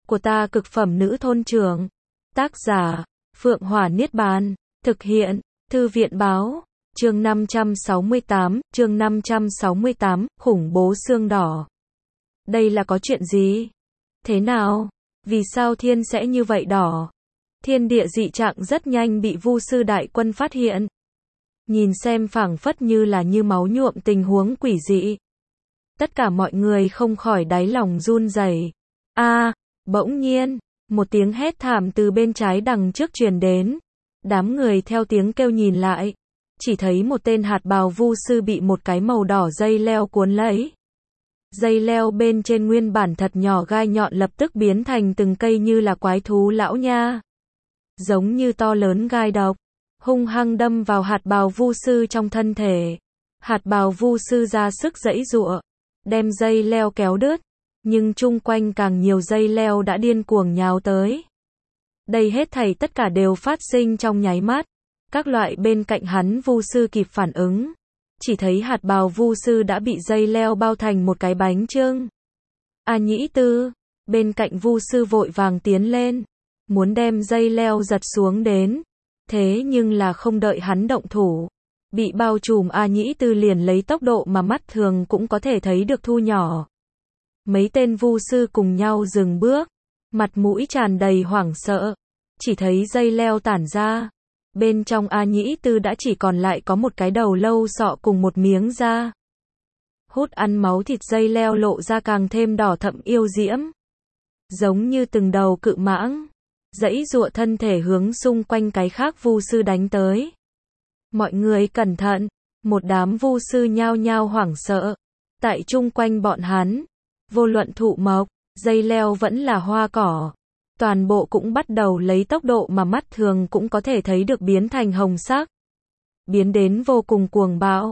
của ta cực phẩm nữ thôn trưởng. Tác giả, Phượng Hỏa Niết Bàn. Thực hiện, Thư viện Báo. Chương 568, khủng bố xương đỏ. Đây là có chuyện gì? Thế nào? Vì sao thiên sẽ như vậy đỏ? Thiên địa dị trạng rất nhanh bị Vu sư đại quân phát hiện. Nhìn xem phảng phất như là như máu nhuộm tình huống quỷ dị. Tất cả mọi người không khỏi đáy lòng run rẩy. Bỗng nhiên, một tiếng hét thảm từ bên trái đằng trước truyền đến. Đám người theo tiếng kêu nhìn lại, chỉ thấy một tên hạt bào vu sư bị một cái màu đỏ dây leo cuốn lấy. Dây leo bên trên nguyên bản thật nhỏ gai nhọn lập tức biến thành từng cây như là quái thú lão nha. Giống như to lớn gai độc, hung hăng đâm vào hạt bào vu sư trong thân thể. Hạt bào vu sư ra sức giãy giụa, đem dây leo kéo đứt, nhưng chung quanh càng nhiều dây leo đã điên cuồng nhào tới. Đây hết thảy tất cả đều phát sinh trong nháy mắt. Các loại bên cạnh hắn vu sư kịp phản ứng, chỉ thấy hạt bào vu sư đã bị dây leo bao thành một cái bánh chưng. A Nhĩ Tư, bên cạnh vu sư vội vàng tiến lên, muốn đem dây leo giật xuống đến. Thế nhưng là không đợi hắn động thủ, bị bao trùm A Nhĩ Tư liền lấy tốc độ mà mắt thường cũng có thể thấy được thu nhỏ. Mấy tên vu sư cùng nhau dừng bước, mặt mũi tràn đầy hoảng sợ, chỉ thấy dây leo tản ra. Bên trong A Nhĩ Tư đã chỉ còn lại có một cái đầu lâu sọ cùng một miếng da. Hút ăn máu thịt dây leo lộ ra càng thêm đỏ thẫm yêu diễm. Giống như từng đầu cự mãng, giãy giụa thân thể hướng xung quanh cái khác vu sư đánh tới. Mọi người cẩn thận, một đám vu sư nhao nhao hoảng sợ. Tại chung quanh bọn hắn, vô luận thụ mộc, dây leo vẫn là hoa cỏ, toàn bộ cũng bắt đầu lấy tốc độ mà mắt thường cũng có thể thấy được biến thành hồng sắc. Biến đến vô cùng cuồng bạo.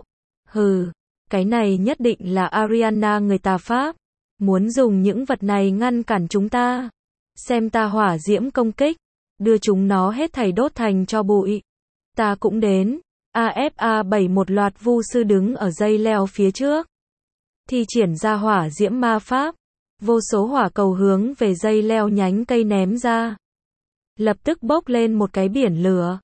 Cái này nhất định là Ariana người tà pháp. Muốn dùng những vật này ngăn cản chúng ta. Xem ta hỏa diễm công kích, đưa chúng nó hết thảy đốt thành tro bụi. Ta cũng đến. AFA7 một loạt vu sư đứng ở dây leo phía trước. Thi triển ra hỏa diễm ma pháp. Vô số hỏa cầu hướng về dây leo nhánh cây ném ra. Lập tức bốc lên một cái biển lửa.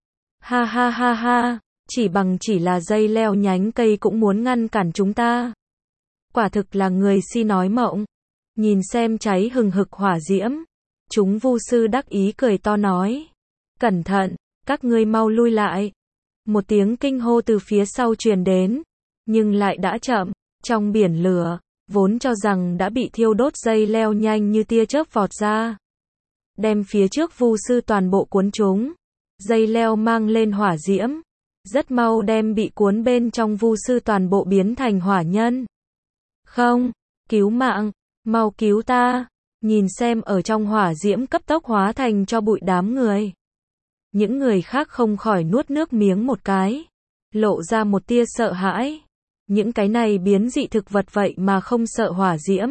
Ha, chỉ là dây leo nhánh cây cũng muốn ngăn cản chúng ta. Quả thực là người si nói mộng. Nhìn xem cháy hừng hực hỏa diễm. Chúng vu sư đắc ý cười to nói. Cẩn thận, các ngươi mau lui lại. Một tiếng kinh hô từ phía sau truyền đến. Nhưng lại đã chậm, trong biển lửa. Vốn cho rằng đã bị thiêu đốt dây leo nhanh như tia chớp vọt ra. Đem phía trước vu sư toàn bộ cuốn chúng. Dây leo mang lên hỏa diễm. Rất mau đem bị cuốn bên trong vu sư toàn bộ biến thành hỏa nhân. Không, cứu mạng, mau cứu ta. Nhìn xem ở trong hỏa diễm cấp tốc hóa thành cho bụi đám người. Những người khác không khỏi nuốt nước miếng một cái. Lộ ra một tia sợ hãi. Những cái này biến dị thực vật vậy mà không sợ hỏa diễm.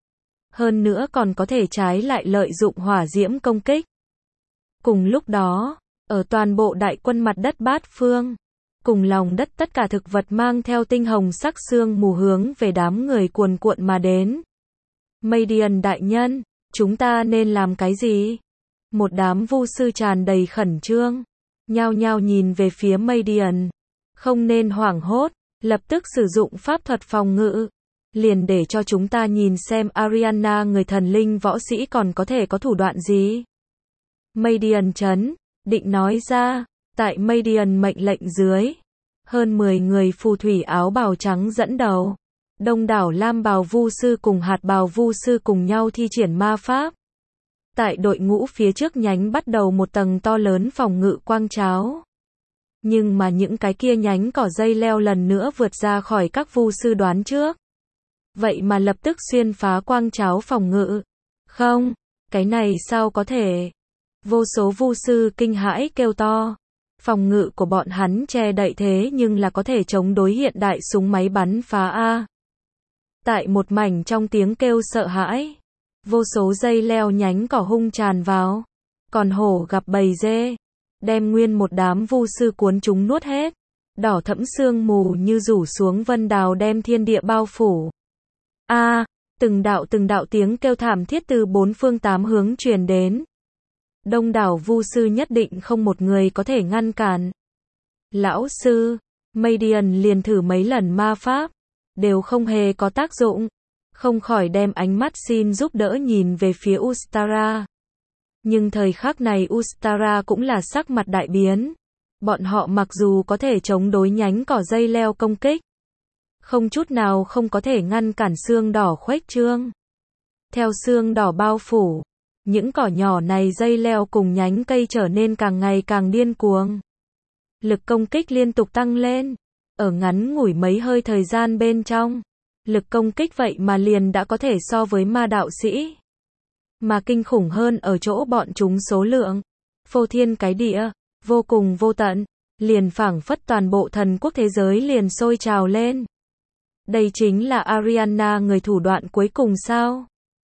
Hơn nữa còn có thể trái lại lợi dụng hỏa diễm công kích. Cùng lúc đó, ở toàn bộ đại quân mặt đất bát phương, cùng lòng đất tất cả thực vật mang theo tinh hồng sắc sương mù hướng về đám người cuồn cuộn mà đến. Madian đại nhân, chúng ta nên làm cái gì? Một đám vu sư tràn đầy khẩn trương, nhao nhao nhìn về phía Madian. Không nên hoảng hốt. Lập tức sử dụng pháp thuật phòng ngự. Liền để cho chúng ta nhìn xem Ariana người thần linh võ sĩ còn có thể có thủ đoạn gì. Madian chấn định nói ra. Tại Madian mệnh lệnh dưới, hơn 10 người phù thủy áo bào trắng dẫn đầu. Đông đảo lam bào vu sư cùng hạt bào vu sư cùng nhau thi triển ma pháp. Tại đội ngũ phía trước nhánh bắt đầu một tầng to lớn phòng ngự quang tráo. Nhưng mà những cái kia nhánh cỏ dây leo lần nữa vượt ra khỏi các vu sư đoán trước. Vậy mà lập tức xuyên phá quang tráo phòng ngự. Không, cái này sao có thể? Vô số vu sư kinh hãi kêu to. Phòng ngự của bọn hắn che đậy thế nhưng là có thể chống đối hiện đại súng máy bắn phá A. Tại một mảnh trong tiếng kêu sợ hãi, vô số dây leo nhánh cỏ hung tràn vào. Còn hổ gặp bầy dê. Đem nguyên một đám vu sư cuốn chúng nuốt hết. Đỏ thẫm sương mù như rủ xuống vân đào đem thiên địa bao phủ. Từng đạo tiếng kêu thảm thiết từ bốn phương tám hướng truyền đến. Đông đảo vu sư nhất định không một người có thể ngăn cản. Lão sư, Madian liền thử mấy lần ma pháp, đều không hề có tác dụng, không khỏi đem ánh mắt xin giúp đỡ nhìn về phía Ustara. Nhưng thời khắc này Ustara cũng là sắc mặt đại biến. Bọn họ mặc dù có thể chống đối nhánh cỏ dây leo công kích, không chút nào không có thể ngăn cản xương đỏ khuếch trương. Theo xương đỏ bao phủ, những cỏ nhỏ này dây leo cùng nhánh cây trở nên càng ngày càng điên cuồng. Lực công kích liên tục tăng lên. Ở ngắn ngủi mấy hơi thời gian bên trong, lực công kích vậy mà liền đã có thể so với ma đạo sĩ. Mà kinh khủng hơn ở chỗ bọn chúng số lượng. Phô thiên cái địa, vô cùng vô tận, liền phảng phất toàn bộ thần quốc thế giới liền sôi trào lên. Đây chính là Ariana người thủ đoạn cuối cùng sao?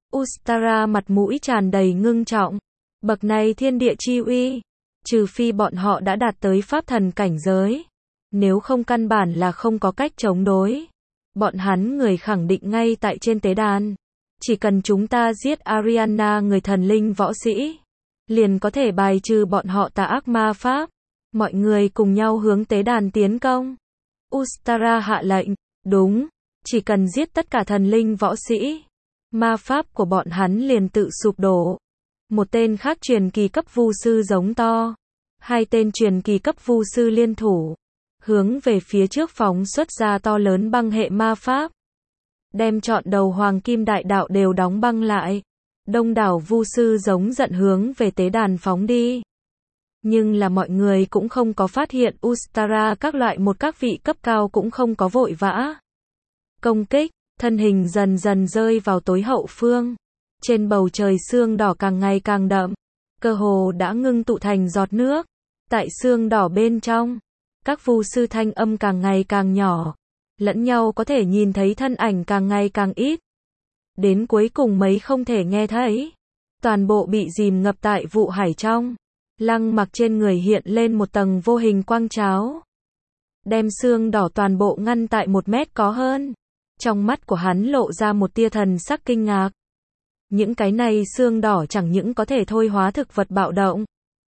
Ustara mặt mũi tràn đầy ngưng trọng. Bậc này thiên địa chi uy, trừ phi bọn họ đã đạt tới pháp thần cảnh giới, nếu không căn bản là không có cách chống đối. Bọn hắn người khẳng định ngay tại trên tế đàn. Chỉ cần chúng ta giết Ariana người thần linh võ sĩ, liền có thể bài trừ bọn họ tà ác ma pháp. Mọi người cùng nhau hướng tế đàn tiến công. Ustara hạ lệnh, đúng, chỉ cần giết tất cả thần linh võ sĩ, ma pháp của bọn hắn liền tự sụp đổ. Một tên khác truyền kỳ cấp vu sư giống to. Hai tên truyền kỳ cấp vu sư liên thủ, hướng về phía trước phóng xuất ra to lớn băng hệ ma pháp, đem trọn đầu hoàng kim đại đạo đều đóng băng lại. Đông đảo vu sư giống giận hướng về tế đàn phóng đi. Nhưng là mọi người cũng không có phát hiện Ustara các vị cấp cao cũng không có vội vã công kích, thân hình dần dần rơi vào tối hậu phương. Trên bầu trời sương đỏ càng ngày càng đậm, cơ hồ đã ngưng tụ thành giọt nước. Tại sương đỏ bên trong, các vu sư thanh âm càng ngày càng nhỏ, lẫn nhau có thể nhìn thấy thân ảnh càng ngày càng ít. Đến cuối cùng mấy không thể nghe thấy, toàn bộ bị dìm ngập tại vụ hải trong. Lăng Mặc trên người hiện lên một tầng vô hình quang cháo, đem sương đỏ toàn bộ ngăn tại 1 mét có hơn. Trong mắt của hắn lộ ra một tia thần sắc kinh ngạc. Những cái này sương đỏ chẳng những có thể thôi hóa thực vật bạo động,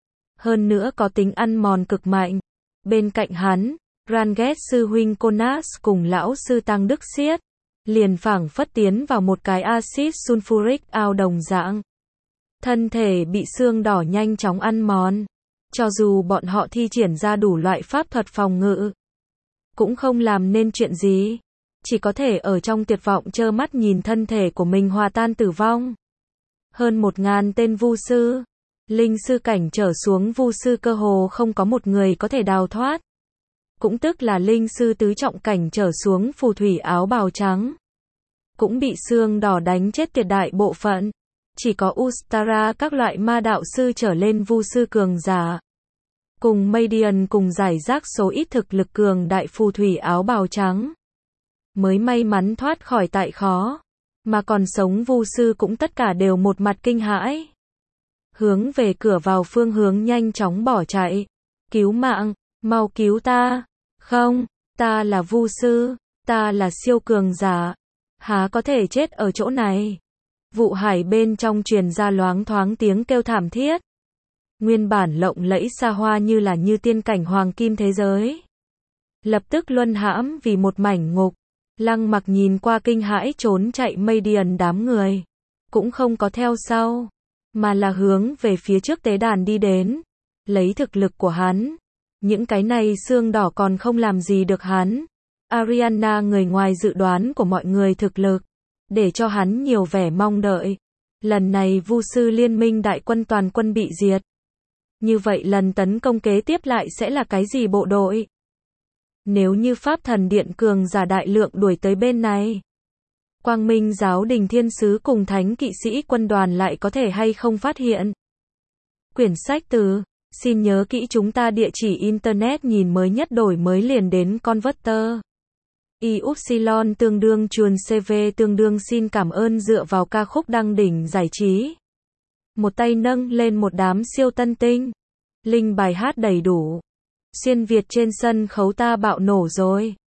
hơn nữa có tính ăn mòn cực mạnh. Bên cạnh hắn, Ranget sư huynh Konas cùng lão sư Tăng Đức Siết, liền phảng phất tiến vào một cái axit sulfuric ao đồng dạng. Thân thể bị sương đỏ nhanh chóng ăn mòn. Cho dù bọn họ thi triển ra đủ loại pháp thuật phòng ngự, cũng không làm nên chuyện gì. Chỉ có thể ở trong tuyệt vọng trơ mắt nhìn thân thể của mình hòa tan tử vong. Hơn 1000 tên vu sư, linh sư cảnh trở xuống vu sư cơ hồ không có một người có thể đào thoát. Cũng tức là linh sư tứ trọng cảnh trở xuống phù thủy áo bào trắng, cũng bị sương đỏ đánh chết tuyệt đại bộ phận. Chỉ có Ustara các loại ma đạo sư trở lên vu sư cường giả, cùng Madian cùng giải rác số ít thực lực cường đại phù thủy áo bào trắng, mới may mắn thoát khỏi tại khó. Mà còn sống vu sư cũng tất cả đều một mặt kinh hãi, hướng về cửa vào phương hướng nhanh chóng bỏ chạy. Cứu mạng, mau cứu ta. Không, ta là vu sư, ta là siêu cường giả, há có thể chết ở chỗ này. Vụ hải bên trong truyền ra loáng thoáng tiếng kêu thảm thiết. Nguyên bản lộng lẫy xa hoa như tiên cảnh hoàng kim thế giới, lập tức luân hãm vì một mảnh ngục. Lăng Mặc nhìn qua kinh hãi trốn chạy Madian đám người, cũng không có theo sau, mà là hướng về phía trước tế đàn đi đến. Lấy thực lực của hắn, những cái này xương đỏ còn không làm gì được hắn. Ariana người ngoài dự đoán của mọi người thực lực, để cho hắn nhiều vẻ mong đợi. Lần này vu sư liên minh đại quân toàn quân bị diệt. Như vậy lần tấn công kế tiếp lại sẽ là cái gì bộ đội? Nếu như Pháp Thần Điện cường giả đại lượng đuổi tới bên này, Quang Minh giáo đình thiên sứ cùng thánh kỵ sĩ quân đoàn lại có thể hay không phát hiện? Quyển sách từ, xin nhớ kỹ chúng ta địa chỉ internet nhìn mới nhất đổi mới liền đến Converter. Y-upsilon tương đương chuồn CV tương đương xin cảm ơn dựa vào ca khúc đăng đỉnh giải trí. Một tay nâng lên một đám siêu tân tinh. Link bài hát đầy đủ. Xuyên Việt trên sân khấu ta bạo nổ rồi.